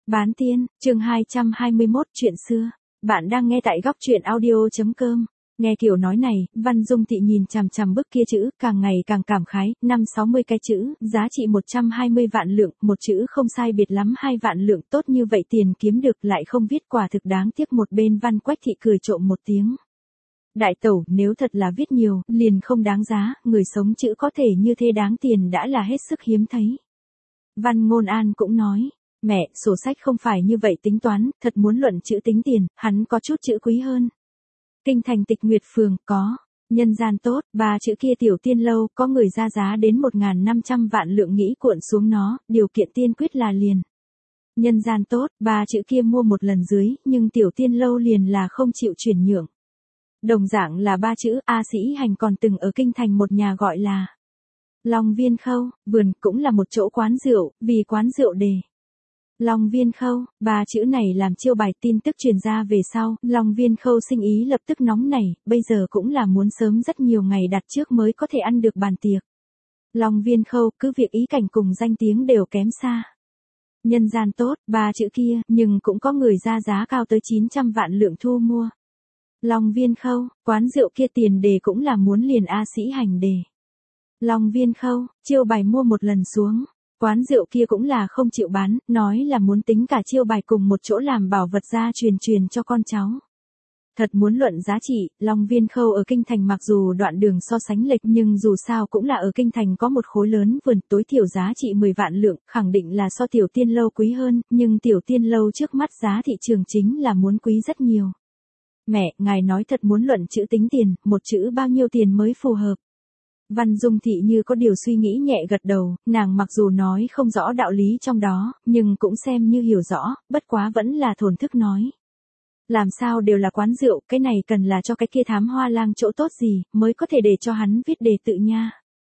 Bán tiên, chương 221 chuyện xưa. Bạn đang nghe tại góc truyện audio.com. Nghe kiểu nói này, Văn Dung Thị nhìn chằm chằm bức kia chữ, càng ngày càng cảm khái, 5-60 cái chữ, giá trị 120 vạn lượng, một chữ không sai biệt lắm 2 vạn lượng, tốt như vậy tiền kiếm được lại không viết, quả thực đáng tiếc. Một bên Văn Quách Thị cười trộm một tiếng. Đại tẩu, nếu thật là viết nhiều, liền không đáng giá, người sống chữ có thể như thế đáng tiền đã là hết sức hiếm thấy. Văn Ngôn An cũng nói. Mẹ, sổ sách không phải như vậy tính toán, thật muốn luận chữ tính tiền, hắn có chút chữ quý hơn. Kinh thành Tịch Nguyệt Phường, có. Nhân gian tốt, 3 chữ kia Tiểu Tiên Lâu, có người ra giá đến 1.500 vạn lượng nghĩ cuộn xuống nó, điều kiện tiên quyết là liền. Nhân gian tốt, 3 chữ kia mua một lần dưới, nhưng Tiểu Tiên Lâu liền là không chịu chuyển nhượng. Đồng dạng là 3 chữ, A Sĩ Hành còn từng ở kinh thành một nhà gọi là Long Viên Khâu, vườn cũng là một chỗ quán rượu, vì quán rượu đề. Long Viên Khâu, 3 chữ này làm chiêu bài, tin tức truyền ra về sau, Long Viên Khâu sinh ý lập tức nóng nảy, bây giờ cũng là muốn sớm rất nhiều ngày đặt trước mới có thể ăn được bàn tiệc. Long Viên Khâu, cứ việc ý cảnh cùng danh tiếng đều kém xa. Nhân gian tốt, 3 chữ kia, nhưng cũng có người ra giá cao tới 900 vạn lượng thu mua. Long Viên Khâu, quán rượu kia tiền đề cũng là muốn liền A Sĩ Hành đề. Long Viên Khâu, chiêu bài mua một lần xuống. Quán rượu kia cũng là không chịu bán, nói là muốn tính cả chiêu bài cùng một chỗ làm bảo vật gia truyền cho con cháu. Thật muốn luận giá trị, Long Viên Khâu ở kinh thành mặc dù đoạn đường so sánh lệch nhưng dù sao cũng là ở kinh thành có một khối lớn vườn, tối thiểu giá trị 10 vạn lượng, khẳng định là so Tiểu Tiên Lâu quý hơn, nhưng Tiểu Tiên Lâu trước mắt giá thị trường chính là muốn quý rất nhiều. Mẹ, ngài nói thật muốn luận chữ tính tiền, một chữ bao nhiêu tiền mới phù hợp? Văn Dung Thị như có điều suy nghĩ nhẹ gật đầu, nàng mặc dù nói không rõ đạo lý trong đó, nhưng cũng xem như hiểu rõ, bất quá vẫn là thổn thức nói. Làm sao đều là quán rượu, cái này cần là cho cái kia Thám Hoa Lang chỗ tốt gì, mới có thể để cho hắn viết đề tự nha.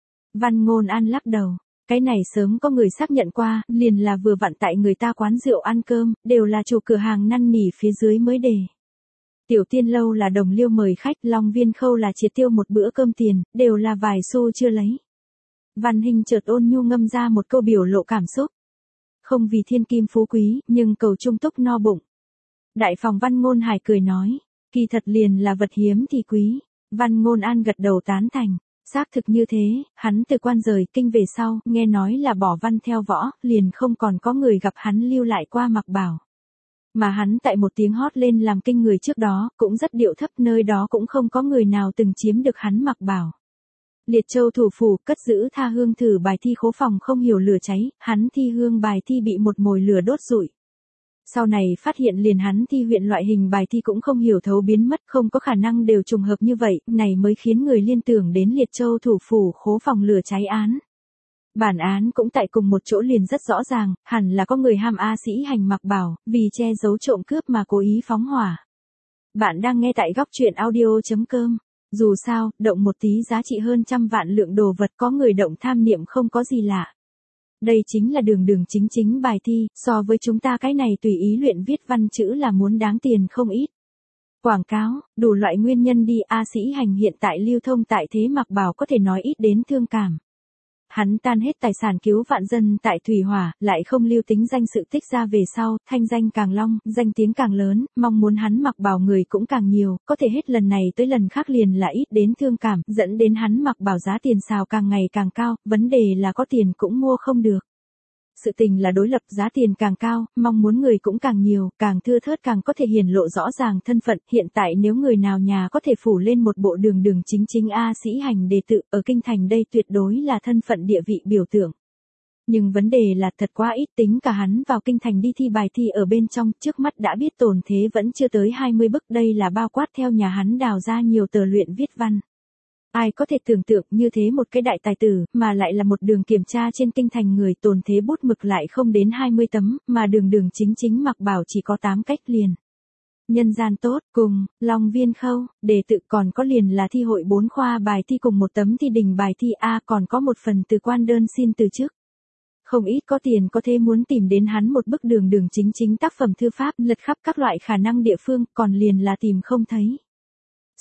Văn Ngôn An lắc đầu, cái này sớm có người xác nhận qua, liền là vừa vặn tại người ta quán rượu ăn cơm, đều là chủ cửa hàng năn nỉ phía dưới mới đề. Tiểu Tiên Lâu là đồng liêu mời khách, Long Viên Khâu là triệt tiêu một bữa cơm tiền, đều là vài xu chưa lấy. Văn Hinh chợt ôn nhu ngâm ra một câu biểu lộ cảm xúc. Không vì thiên kim phú quý, nhưng cầu trung túc no bụng. Đại phòng Văn Ngôn Hải cười nói, kỳ thật liền là vật hiếm thì quý. Văn Ngôn An gật đầu tán thành, xác thực như thế, hắn từ quan rời kinh về sau, nghe nói là bỏ văn theo võ, liền không còn có người gặp hắn lưu lại qua mặc bảo. Mà hắn tại một tiếng hót lên làm kinh người trước đó, cũng rất điệu thấp, nơi đó cũng không có người nào từng chiếm được hắn mặc bảo. Liệt Châu thủ phủ, cất giữ tha hương thử bài thi khố phòng không hiểu lửa cháy, hắn thi hương bài thi bị một mồi lửa đốt rụi. Sau này phát hiện liền hắn thi huyện loại hình bài thi cũng không hiểu thấu biến mất, không có khả năng đều trùng hợp như vậy, này mới khiến người liên tưởng đến Liệt Châu thủ phủ khố phòng lửa cháy án. Bản án cũng tại cùng một chỗ liền rất rõ ràng, hẳn là có người ham A Sĩ Hành mặc bảo, vì che giấu trộm cướp mà cố ý phóng hỏa. Bạn đang nghe tại góc truyện audio.com. Dù sao, động một tí giá trị hơn 100 vạn lượng đồ vật, có người động tham niệm không có gì lạ. Đây chính là đường chính bài thi, so với chúng ta cái này tùy ý luyện viết văn chữ là muốn đáng tiền không ít. Quảng cáo, đủ loại nguyên nhân đi, A Sĩ Hành hiện tại lưu thông tại thế mặc bảo có thể nói ít đến thương cảm. Hắn tan hết tài sản cứu vạn dân tại thủy hỏa, lại không lưu tính danh sự tích ra về sau, thanh danh càng long, danh tiếng càng lớn, mong muốn hắn mặc bảo người cũng càng nhiều, có thể hết lần này tới lần khác liền là ít đến thương cảm, dẫn đến hắn mặc bảo giá tiền xào càng ngày càng cao, vấn đề là có tiền cũng mua không được. Sự tình là đối lập, giá tiền càng cao, mong muốn người cũng càng nhiều, càng thưa thớt càng có thể hiển lộ rõ ràng thân phận. Hiện tại nếu người nào nhà có thể phủ lên một bộ đường chính A Sĩ Hành đề tự, ở kinh thành đây tuyệt đối là thân phận địa vị biểu tượng. Nhưng vấn đề là thật quá ít, tính cả hắn vào kinh thành đi thi bài thi ở bên trong, trước mắt đã biết tồn thế vẫn chưa tới 20 bức, đây là bao quát theo nhà hắn đào ra nhiều tờ luyện viết văn. Ai có thể tưởng tượng như thế một cái đại tài tử, mà lại là một đường kiểm tra trên kinh thành người, tồn thế bút mực lại không đến 20 tấm, mà đường chính mặc bảo chỉ có 8 cách liền. Nhân gian tốt, cùng, Long Viên Khâu, đề tự còn có liền là thi hội 4 khoa bài thi cùng một tấm thi đình bài thi A, còn có một phần từ quan đơn xin từ chức. Không ít có tiền có thể muốn tìm đến hắn một bức đường chính tác phẩm thư pháp, lật khắp các loại khả năng địa phương, còn liền là tìm không thấy.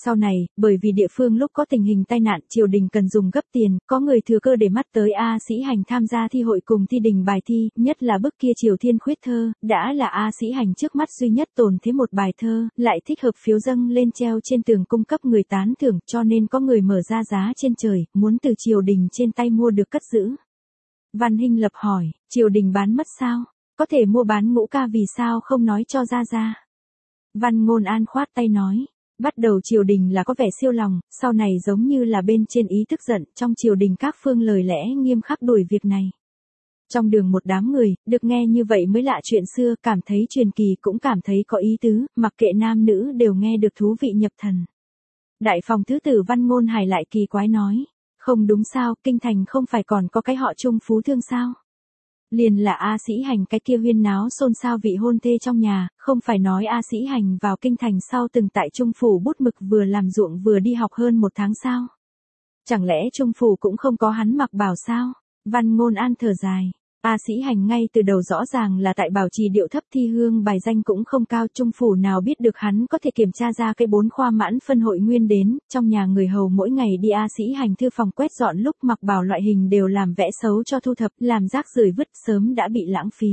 Sau này, bởi vì địa phương lúc có tình hình tai nạn triều đình cần dùng gấp tiền, có người thừa cơ để mắt tới A Sĩ Hành tham gia thi hội cùng thi đình bài thi, nhất là bức kia Triều Thiên Khuyết thơ, đã là A Sĩ Hành trước mắt duy nhất tồn thế một bài thơ, lại thích hợp phiếu dâng lên treo trên tường cung cấp người tán thưởng, cho nên có người mở ra giá trên trời, muốn từ triều đình trên tay mua được cất giữ. Văn Hinh Lập hỏi, triều đình bán mất sao? Có thể mua bán ngũ ca vì sao không nói cho ra. Văn Ngôn An khoát tay nói. Bắt đầu triều đình là có vẻ siêu lòng, sau này giống như là bên trên ý tức giận, trong triều đình các phương lời lẽ nghiêm khắc đuổi việc này. Trong đường một đám người, được nghe như vậy mới lạ chuyện xưa, cảm thấy truyền kỳ cũng cảm thấy có ý tứ, mặc kệ nam nữ đều nghe được thú vị nhập thần. Đại phòng thứ tử Văn Ngôn Hải lại kỳ quái nói, không đúng sao, kinh thành không phải còn có cái họ Trung Phú Thương sao? Liền là A Sĩ Hành cái kia huyên náo xôn xao vị hôn thê trong nhà, không phải nói A Sĩ Hành vào kinh thành sau từng tại Trung Phủ bút mực vừa làm ruộng vừa đi học hơn 1 tháng sao? Chẳng lẽ Trung Phủ cũng không có hắn mặc bảo sao? Văn Ngôn An thở dài. A Sĩ Hành ngay từ đầu rõ ràng là tại bảo trì điệu thấp thi hương bài danh cũng không cao, Trung Phủ nào biết được hắn có thể kiểm tra ra cái 4 khoa mãn phân hội nguyên đến, trong nhà người hầu mỗi ngày đi A Sĩ Hành thư phòng quét dọn lúc mặc bảo loại hình đều làm vẽ xấu cho thu thập, làm rác rưởi vứt sớm đã bị lãng phí.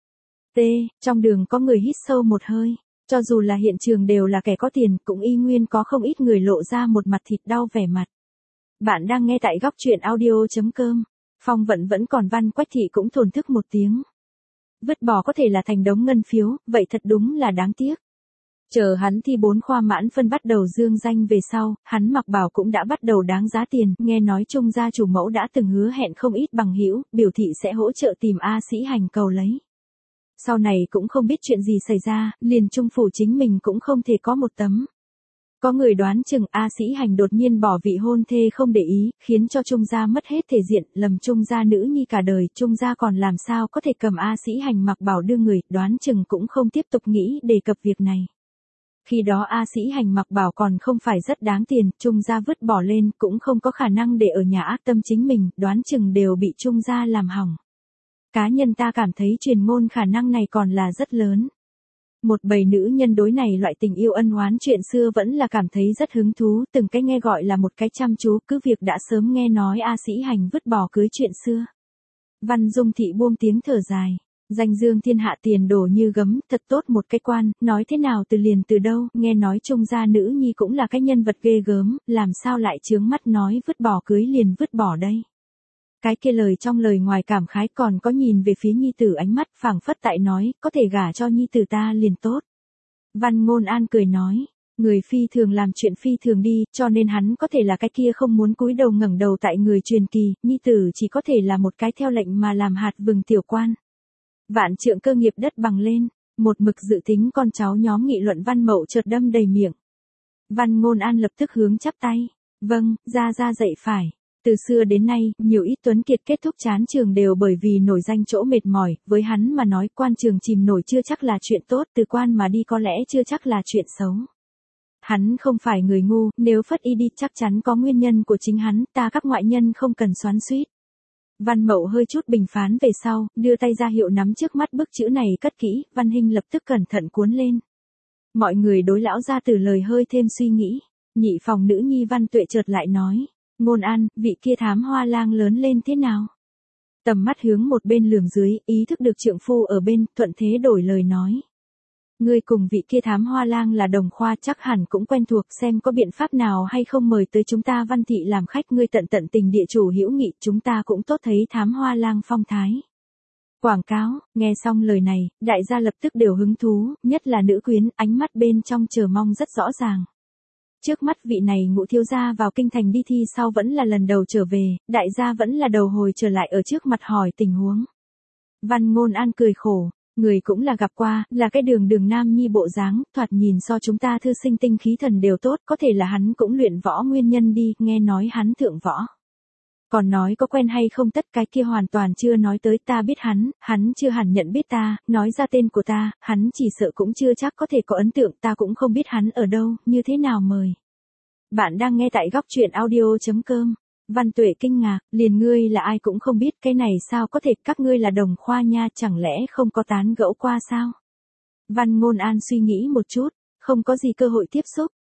Trong đường có người hít sâu một hơi, cho dù là hiện trường đều là kẻ có tiền, cũng y nguyên có không ít người lộ ra một mặt thịt đau vẻ mặt. Bạn đang nghe tại góc truyện audio.com. Phong Vận vẫn còn, Văn Quách Thị cũng thổn thức một tiếng. Vứt bỏ có thể là thành đống ngân phiếu, vậy thật đúng là đáng tiếc. Chờ hắn thi 4 khoa mãn phân bắt đầu dương danh về sau, hắn mặc bảo cũng đã bắt đầu đáng giá tiền, nghe nói Trung gia chủ mẫu đã từng hứa hẹn không ít bằng hữu, biểu thị sẽ hỗ trợ tìm A Sĩ Hành cầu lấy. Sau này cũng không biết chuyện gì xảy ra, liền Trung phủ chính mình cũng không thể có một tấm. Có người đoán chừng A Sĩ Hành đột nhiên bỏ vị hôn thê không để ý, khiến cho Trung gia mất hết thể diện, lầm Trung gia nữ nhi cả đời, Trung gia còn làm sao có thể cầm A Sĩ Hành mặc bảo đưa người, đoán chừng cũng không tiếp tục nghĩ đề cập việc này. Khi đó A Sĩ Hành mặc bảo còn không phải rất đáng tiền, Trung gia vứt bỏ lên, cũng không có khả năng để ở nhà ác tâm chính mình, đoán chừng đều bị Trung gia làm hỏng. Cá nhân ta cảm thấy truyền ngôn khả năng này còn là rất lớn. Một bầy nữ nhân đối này loại tình yêu ân oán chuyện xưa vẫn là cảm thấy rất hứng thú, từng cái nghe gọi là một cái chăm chú, cứ việc đã sớm nghe nói A Sĩ Hành vứt bỏ cưới chuyện xưa. Văn Dung Thị buông tiếng thở dài, danh dương thiên hạ tiền đổ như gấm, thật tốt một cái quan, nói thế nào từ liền từ đâu, nghe nói Trung gia nữ nhi cũng là cái nhân vật ghê gớm, làm sao lại chướng mắt nói vứt bỏ cưới liền vứt bỏ đây. Cái kia lời trong lời ngoài cảm khái, còn có nhìn về phía nhi tử ánh mắt phảng phất tại nói, có thể gả cho nhi tử ta liền tốt. Văn Ngôn An cười nói, người phi thường làm chuyện phi thường đi, cho nên hắn có thể là cái kia không muốn cúi đầu ngẩng đầu tại người truyền kỳ, nhi tử chỉ có thể là một cái theo lệnh mà làm hạt vừng tiểu quan. Vạn trượng cơ nghiệp đất bằng lên, một mực dự tính con cháu nhóm nghị luận Văn Mậu chợt đâm đầy miệng. Văn Ngôn An lập tức hướng chắp tay, vâng, ra dạy phải. Từ xưa đến nay, nhiều ít tuấn kiệt kết thúc chán trường đều bởi vì nổi danh chỗ mệt mỏi, với hắn mà nói quan trường chìm nổi chưa chắc là chuyện tốt, từ quan mà đi có lẽ chưa chắc là chuyện xấu. Hắn không phải người ngu, nếu phất y đi chắc chắn có nguyên nhân của chính hắn, ta các ngoại nhân không cần xoắn xuýt. Văn Mậu hơi chút bình phán về sau, đưa tay ra hiệu nắm trước mắt bức chữ này cất kỹ, Văn Hinh lập tức cẩn thận cuốn lên. Mọi người đối lão gia tử lời hơi thêm suy nghĩ, nhị phòng nữ nhi Văn Tuệ chợt lại nói. Ngôn An, vị kia thám hoa lang lớn lên thế nào? Tầm mắt hướng một bên lườm dưới, ý thức được trượng phu ở bên, thuận thế đổi lời nói. Ngươi cùng vị kia thám hoa lang là đồng khoa chắc hẳn cũng quen thuộc, xem có biện pháp nào hay không mời tới chúng ta Văn thị làm khách, ngươi tận tình địa chủ hữu nghị, chúng ta cũng tốt thấy thám hoa lang phong thái. Quảng cáo, nghe xong lời này, đại gia lập tức đều hứng thú, nhất là nữ quyến, ánh mắt bên trong chờ mong rất rõ ràng. Trước mắt vị này Ngũ thiếu gia vào kinh thành đi thi sau vẫn là lần đầu trở về, đại gia vẫn là đầu hồi trở lại ở trước mặt hỏi tình huống. Văn Ngôn An cười khổ, người cũng là gặp qua, là cái đường nam nhi bộ dáng, thoạt nhìn so chúng ta thư sinh tinh khí thần đều tốt, có thể là hắn cũng luyện võ nguyên nhân đi, nghe nói hắn thượng võ. Còn nói có quen hay không tất cái kia hoàn toàn chưa nói tới, ta biết hắn chưa hẳn nhận biết ta, nói ra tên của ta, hắn chỉ sợ cũng chưa chắc có thể có ấn tượng, ta cũng không biết hắn ở đâu, như thế nào mời. Bạn đang nghe tại góc truyện audio.com. Văn Tuệ kinh ngạc, liền ngươi là ai cũng không biết, cái này sao có thể, các ngươi là đồng khoa nha, chẳng lẽ không có tán gẫu qua sao? Văn Ngôn An suy nghĩ một chút, không có gì cơ hội tiếp xúc.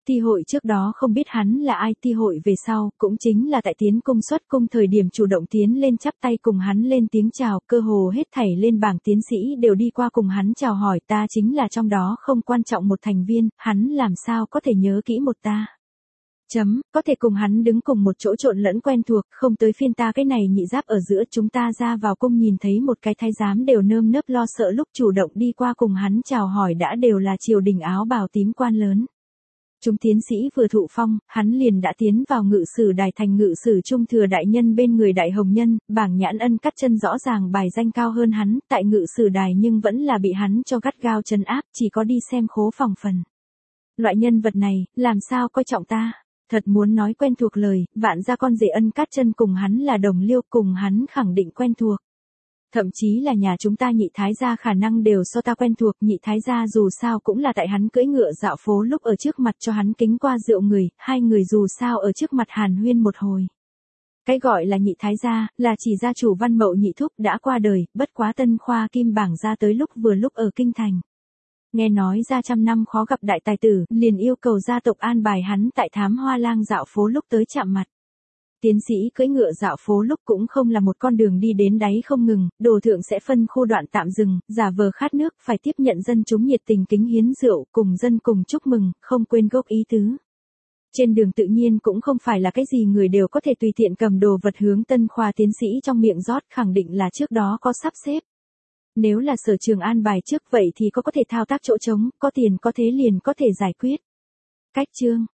Ti hội trước đó không biết hắn là ai, ti hội về sau, cũng chính là tại tiến cung xuất cung thời điểm chủ động tiến lên chắp tay cùng hắn lên tiếng chào, cơ hồ hết thảy lên bảng tiến sĩ đều đi qua cùng hắn chào hỏi, ta chính là trong đó không quan trọng một thành viên, hắn làm sao có thể nhớ kỹ một ta. Có thể cùng hắn đứng cùng một chỗ trộn lẫn quen thuộc, không tới phiên ta cái này nhị giáp ở giữa, chúng ta ra vào cung nhìn thấy một cái thái giám đều nơm nớp lo sợ, lúc chủ động đi qua cùng hắn chào hỏi đã đều là triều đình áo bào tím quan lớn. Chúng tiến sĩ vừa thụ phong, hắn liền đã tiến vào ngự sử đài thành ngự sử trung thừa đại nhân bên người đại hồng nhân, bảng nhãn ân cắt chân rõ ràng bài danh cao hơn hắn, tại ngự sử đài nhưng vẫn là bị hắn cho gắt gao trấn áp, chỉ có đi xem khố phòng phần. Loại nhân vật này, làm sao coi trọng ta? Thật muốn nói quen thuộc lời, vạn gia con rể ân cát chân cùng hắn là đồng liêu, cùng hắn khẳng định quen thuộc. Thậm chí là nhà chúng ta nhị thái gia khả năng đều so ta quen thuộc, nhị thái gia dù sao cũng là tại hắn cưỡi ngựa dạo phố lúc ở trước mặt cho hắn kính qua rượu người, hai người dù sao ở trước mặt hàn huyên một hồi. Cái gọi là nhị thái gia, là chỉ gia chủ Văn Mậu nhị thúc đã qua đời, bất quá Tân Khoa Kim bảng ra tới lúc vừa lúc ở kinh thành. Nghe nói ra 100 năm khó gặp đại tài tử, liền yêu cầu gia tộc an bài hắn tại Thám Hoa Lang dạo phố lúc tới chạm mặt. Tiến sĩ cưỡi ngựa dạo phố lúc cũng không là một con đường đi đến đáy không ngừng, đồ thượng sẽ phân khu đoạn tạm dừng, giả vờ khát nước, phải tiếp nhận dân chúng nhiệt tình kính hiến rượu, cùng dân cùng chúc mừng, không quên gốc ý tứ. Trên đường tự nhiên cũng không phải là cái gì người đều có thể tùy tiện cầm đồ vật hướng Tân Khoa tiến sĩ trong miệng rót, khẳng định là trước đó có sắp xếp. Nếu là Sở Trường an bài trước vậy thì có thể thao tác chỗ trống, có tiền có thế liền có thể giải quyết. Cách chương